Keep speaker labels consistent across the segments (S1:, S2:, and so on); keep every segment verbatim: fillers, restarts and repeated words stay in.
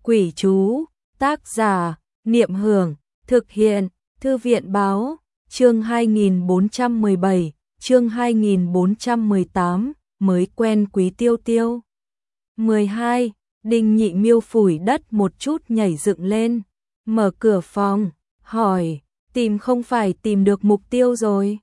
S1: Quỷ chú, tác giả, Niệm Hưởng, thực hiện, Thư viện Báo, chương hai nghìn bốn trăm mười bảy, chương hai nghìn bốn trăm mười tám, mới quen Quý Tiêu Tiêu. mười hai, Đinh Nhị Miêu phủi đất một chút nhảy dựng lên, mở cửa phòng, hỏi, tìm không phải tìm được mục tiêu rồi?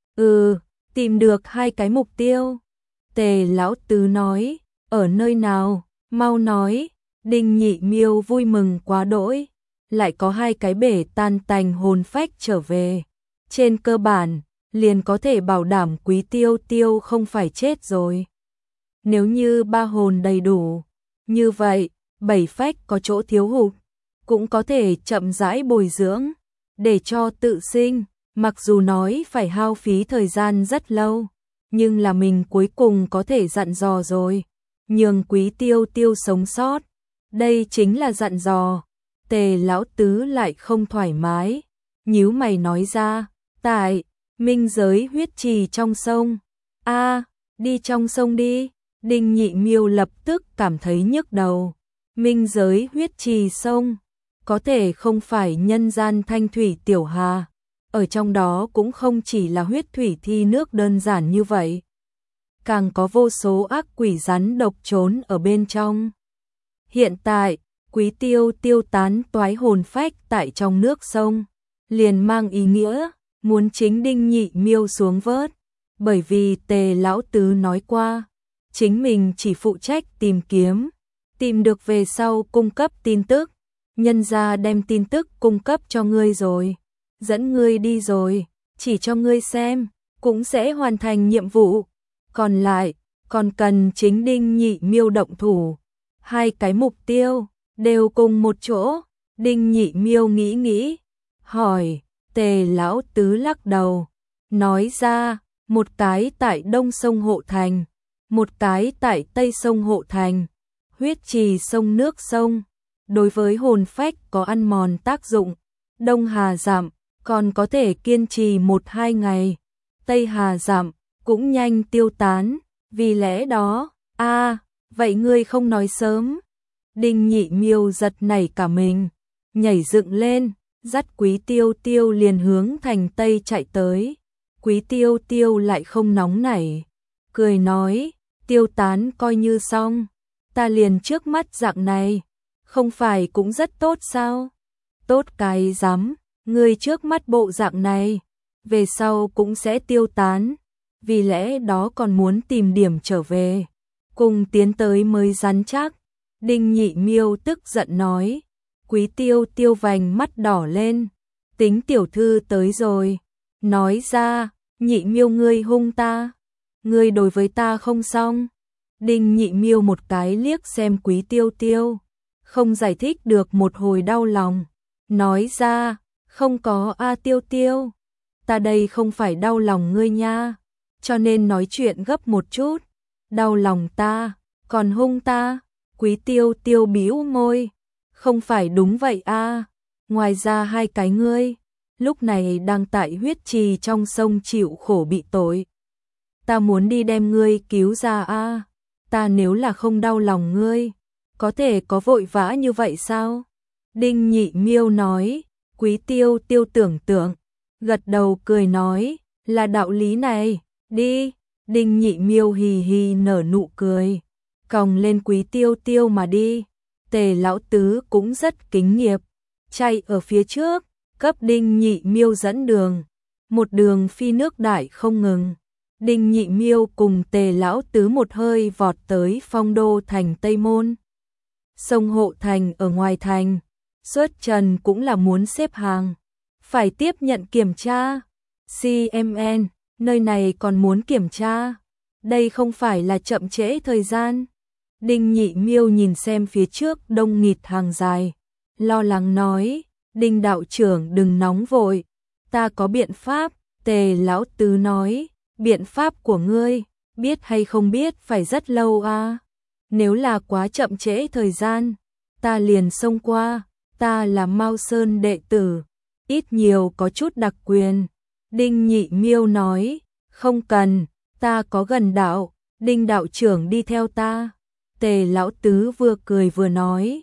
S1: Ừ, tìm được hai cái mục tiêu. Tề Lão Tứ nói, ở nơi nào, mau nói. Đinh Nhị Miêu vui mừng quá đỗi, lại có hai cái bể tan tành hồn phách trở về. Trên cơ bản, liền có thể bảo đảm Quý Tiêu Tiêu không phải chết rồi. Nếu như ba hồn đầy đủ, như vậy, bảy phách có chỗ thiếu hụt, cũng có thể chậm rãi bồi dưỡng, để cho tự sinh, mặc dù nói phải hao phí thời gian rất lâu, nhưng là mình cuối cùng có thể dặn dò rồi, nhường Quý Tiêu Tiêu sống sót. Đây chính là dặn dò. Tề Lão Tứ lại không thoải mái, nhíu mày nói ra, tại minh giới huyết trì trong sông. A, đi trong sông đi. Đinh Nhị Miêu lập tức cảm thấy nhức đầu. Minh giới huyết trì sông, có thể không phải nhân gian thanh thủy tiểu hà, ở trong đó cũng không chỉ là huyết thủy thi nước đơn giản như vậy, càng có vô số ác quỷ rắn độc trốn ở bên trong. Hiện tại, Quý Tiêu Tiêu tán toái hồn phách tại trong nước sông, liền mang ý nghĩa muốn chính Đinh Nhị Miêu xuống vớt, bởi vì Tề Lão Tứ nói qua, chính mình chỉ phụ trách tìm kiếm, tìm được về sau cung cấp tin tức, nhân gia đem tin tức cung cấp cho ngươi rồi, dẫn ngươi đi rồi, chỉ cho ngươi xem, cũng sẽ hoàn thành nhiệm vụ, còn lại, còn cần chính Đinh Nhị Miêu động thủ. Hai cái mục tiêu, đều cùng một chỗ, Đinh Nhị Miêu nghĩ nghĩ, hỏi, Tề Lão Tứ lắc đầu, nói ra, một cái tại đông sông Hộ Thành, một cái tại tây sông Hộ Thành, huyết trì sông nước sông, đối với hồn phách có ăn mòn tác dụng, Đông Hà Dặm, còn có thể kiên trì một hai ngày, Tây Hà Dặm, cũng nhanh tiêu tán, vì lẽ đó, a vậy ngươi không nói sớm. Đinh Nhị Miêu giật nảy cả mình, nhảy dựng lên, dắt Quý Tiêu Tiêu liền hướng thành Tây chạy tới. Quý Tiêu Tiêu lại không nóng nảy, cười nói, tiêu tán coi như xong, ta liền trước mắt dạng này, không phải cũng rất tốt sao? Tốt cái rắm, ngươi trước mắt bộ dạng này, về sau cũng sẽ tiêu tán, vì lẽ đó còn muốn tìm điểm trở về, cùng tiến tới mới rắn chắc. Đinh Nhị Miêu tức giận nói, Quý Tiêu Tiêu vành mắt đỏ lên, tính tiểu thư tới rồi, nói ra, Nhị Miêu ngươi hung ta, ngươi đối với ta không xong. Đinh Nhị Miêu một cái liếc xem Quý Tiêu Tiêu, không giải thích được một hồi đau lòng, nói ra, không có a Tiêu Tiêu, ta đây không phải đau lòng ngươi nha, cho nên nói chuyện gấp một chút, đau lòng ta, còn hung ta. Quý Tiêu Tiêu bĩu môi, không phải đúng vậy a, ngoài ra hai cái ngươi, lúc này đang tại huyết trì trong sông chịu khổ bị tội. Ta muốn đi đem ngươi cứu ra a, ta nếu là không đau lòng ngươi, có thể có vội vã như vậy sao? Đinh Nhị Miêu nói, Quý Tiêu Tiêu tưởng tượng, gật đầu cười nói, là đạo lý này, đi. Đinh Nhị Miêu hì hì nở nụ cười, còng lên Quý Tiêu Tiêu mà đi. Tề Lão Tứ cũng rất kính nghiệp, chạy ở phía trước, cấp Đinh Nhị Miêu dẫn đường, một đường phi nước đại không ngừng. Đinh Nhị Miêu cùng Tề Lão Tứ một hơi vọt tới Phong Đô thành Tây Môn. Sông Hộ Thành ở ngoài thành, xuất trần cũng là muốn xếp hàng, phải tiếp nhận kiểm tra. xê em en, nơi này còn muốn kiểm tra, đây không phải là chậm trễ thời gian. Đinh Nhị Miêu nhìn xem phía trước đông nghịt hàng dài, lo lắng nói, Đinh đạo trưởng đừng nóng vội, ta có biện pháp. Tề Lão Tứ nói, biện pháp của ngươi, biết hay không biết phải rất lâu à, nếu là quá chậm trễ thời gian, ta liền xông qua, ta là Mao Sơn đệ tử, ít nhiều có chút đặc quyền. Đinh Nhị Miêu nói, không cần, ta có gần đạo, Đinh đạo trưởng đi theo ta. Tề Lão Tứ vừa cười vừa nói,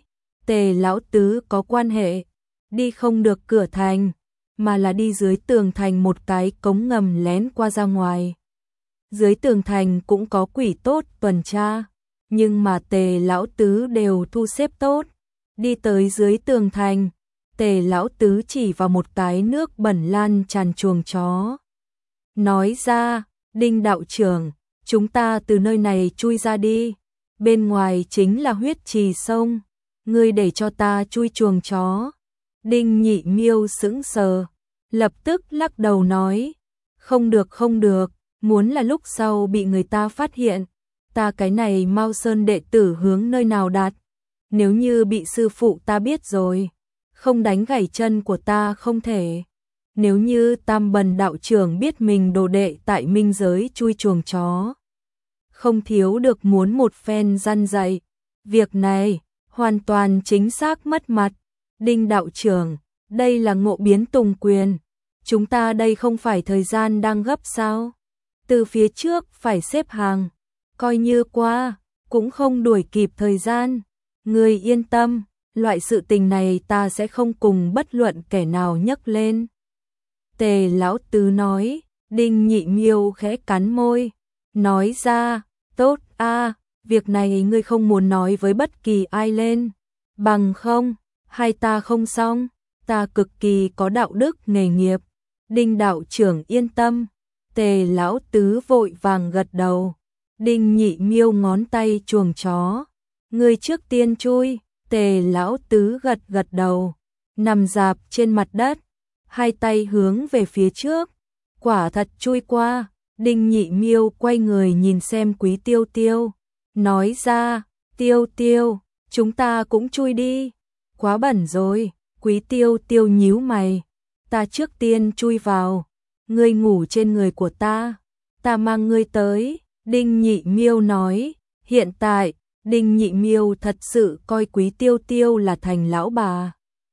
S1: Tề lão tứ có quan hệ, đi không được cửa thành, mà là đi dưới tường thành một cái cống ngầm lén qua ra ngoài. Dưới tường thành cũng có quỷ tốt tuần tra, nhưng mà Tề lão tứ đều thu xếp tốt. Đi tới dưới tường thành, Tề lão tứ chỉ vào một cái nước bẩn lan tràn chuồng chó. Nói ra, Đinh đạo trưởng, chúng ta từ nơi này chui ra đi, bên ngoài chính là huyết trì sông, ngươi để cho ta chui chuồng chó. Đinh Nhị Miêu sững sờ, lập tức lắc đầu nói, không được không được, muốn là lúc sau bị người ta phát hiện, ta cái này Mao Sơn đệ tử hướng nơi nào đặt, nếu như bị sư phụ ta biết rồi, không đánh gãy chân của ta không thể. Nếu như Tam Bần đạo trưởng biết mình đồ đệ tại minh giới chui chuồng chó, không thiếu được muốn một phen răn dạy. Việc này hoàn toàn chính xác mất mặt. Đinh đạo trưởng, đây là Ngộ Biến Tùng Quyền, chúng ta đây không phải thời gian đang gấp sao? Từ phía trước phải xếp hàng, coi như qua, cũng không đuổi kịp thời gian. Ngươi yên tâm, loại sự tình này ta sẽ không cùng bất luận kẻ nào nhắc lên. Tề lão tứ nói. Đinh Nhị Miêu khẽ cắn môi, nói ra, tốt a, việc này ngươi không muốn nói với bất kỳ ai lên, bằng không, hai ta không xong, ta cực kỳ có đạo đức nghề nghiệp. Đinh đạo trưởng yên tâm. Tề lão tứ vội vàng gật đầu. Đinh Nhị Miêu ngón tay chuồng chó, ngươi trước tiên chui. Tề lão tứ gật gật đầu, nằm rạp trên mặt đất, hai tay hướng về phía trước, quả thật chui qua. Đinh Nhị Miêu quay người nhìn xem Quý Tiêu Tiêu, nói ra, Tiêu Tiêu, chúng ta cũng chui đi. Quá bẩn rồi. Quý Tiêu Tiêu nhíu mày, ta trước tiên chui vào, ngươi ngủ trên người của ta, ta mang ngươi tới. Đinh Nhị Miêu nói, hiện tại, Đinh Nhị Miêu thật sự coi Quý Tiêu Tiêu là thành lão bà.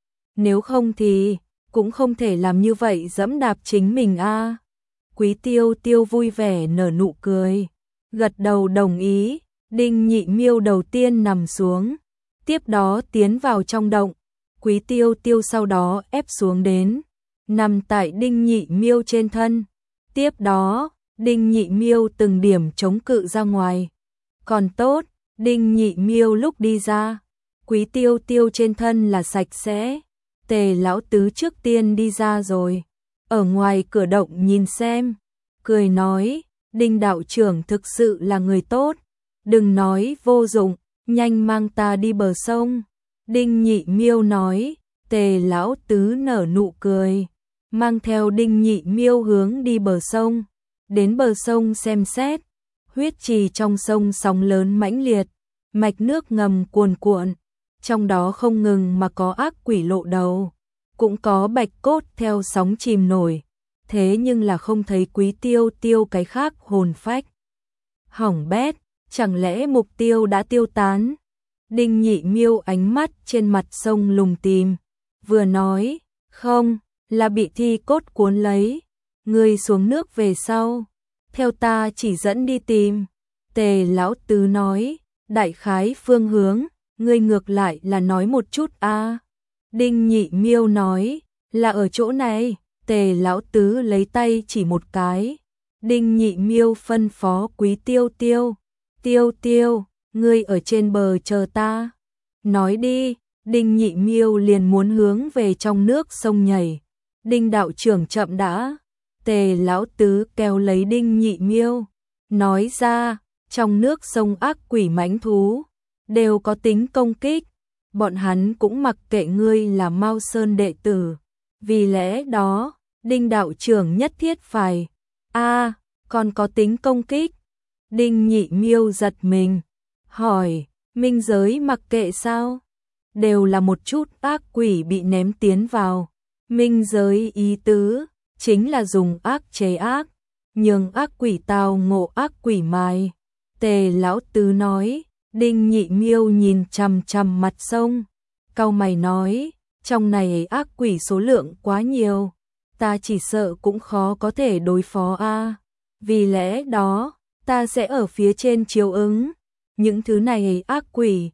S1: Nếu không thì, cũng không thể làm như vậy dẫm đạp chính mình a. Quý Tiêu Tiêu vui vẻ nở nụ cười, gật đầu đồng ý. Đinh Nhị Miêu đầu tiên nằm xuống, tiếp đó tiến vào trong động. Quý Tiêu Tiêu sau đó ép xuống đến, nằm tại Đinh Nhị Miêu trên thân. Tiếp đó, Đinh Nhị Miêu từng điểm chống cự ra ngoài. Còn tốt, Đinh Nhị Miêu lúc đi ra, Quý Tiêu Tiêu trên thân là sạch sẽ. Tề lão tứ trước tiên đi ra rồi, ở ngoài cửa động nhìn xem, cười nói, Đinh đạo trưởng thực sự là người tốt, đừng nói vô dụng, nhanh mang ta đi bờ sông. Đinh Nhị Miêu nói. Tề lão tứ nở nụ cười, mang theo Đinh Nhị Miêu hướng đi bờ sông. Đến bờ sông xem xét, huyết trì trong sông sóng lớn mãnh liệt, mạch nước ngầm cuồn cuộn, trong đó không ngừng mà có ác quỷ lộ đầu, cũng có bạch cốt theo sóng chìm nổi, thế nhưng là không thấy Quý Tiêu Tiêu cái khác hồn phách. Hỏng bét, chẳng lẽ mục tiêu đã tiêu tán? Đinh Nhị Miêu ánh mắt trên mặt sông lùng tìm, vừa nói, không, là bị thi cốt cuốn lấy, ngươi xuống nước về sau, theo ta chỉ dẫn đi tìm. Tề lão tứ nói, đại khái phương hướng, ngươi ngược lại là nói một chút a. Đinh Nhị Miêu nói, là ở chỗ này. Tề lão tứ lấy tay chỉ một cái. Đinh Nhị Miêu phân phó Quý Tiêu Tiêu, Tiêu Tiêu, ngươi ở trên bờ chờ ta. Nói đi. Đinh Nhị Miêu liền muốn hướng về trong nước sông nhảy. Đinh đạo trưởng chậm đã. Tề lão tứ kéo lấy Đinh Nhị Miêu, nói ra, trong nước sông ác quỷ mãnh thú đều có tính công kích, bọn hắn cũng mặc kệ ngươi là Mao Sơn đệ tử, vì lẽ đó, Đinh đạo trưởng nhất thiết phải. A, còn có tính công kích? Đinh Nhị Miêu giật mình, hỏi, minh giới mặc kệ sao? Đều là một chút ác quỷ bị ném tiến vào. Minh giới ý tứ chính là dùng ác chế ác, nhường ác quỷ tao ngộ ác quỷ mài. Tề lão tứ nói. Đinh Nhị Miêu nhìn chằm chằm mặt sông, cau mày nói, trong này ác quỷ số lượng quá nhiều, ta chỉ sợ cũng khó có thể đối phó a. Vì lẽ đó, ta sẽ ở phía trên chiếu ứng những thứ này ác quỷ,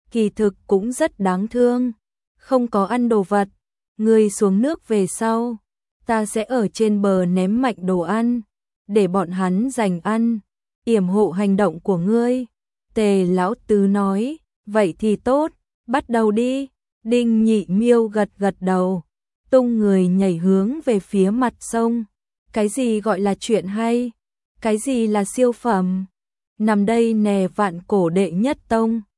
S1: kỳ thực cũng rất đáng thương. Không có ăn đồ vật, ngươi xuống nước về sau, ta sẽ ở trên bờ ném mạnh đồ ăn, để bọn hắn giành ăn, yểm hộ hành động của ngươi. Tề lão tứ nói, vậy thì tốt, bắt đầu đi. Đinh Nhị Miêu gật gật đầu, tung người nhảy hướng về phía mặt sông. Cái gì gọi là chuyện hay? Cái gì là siêu phẩm? Nằm đây nè vạn cổ đệ nhất tông.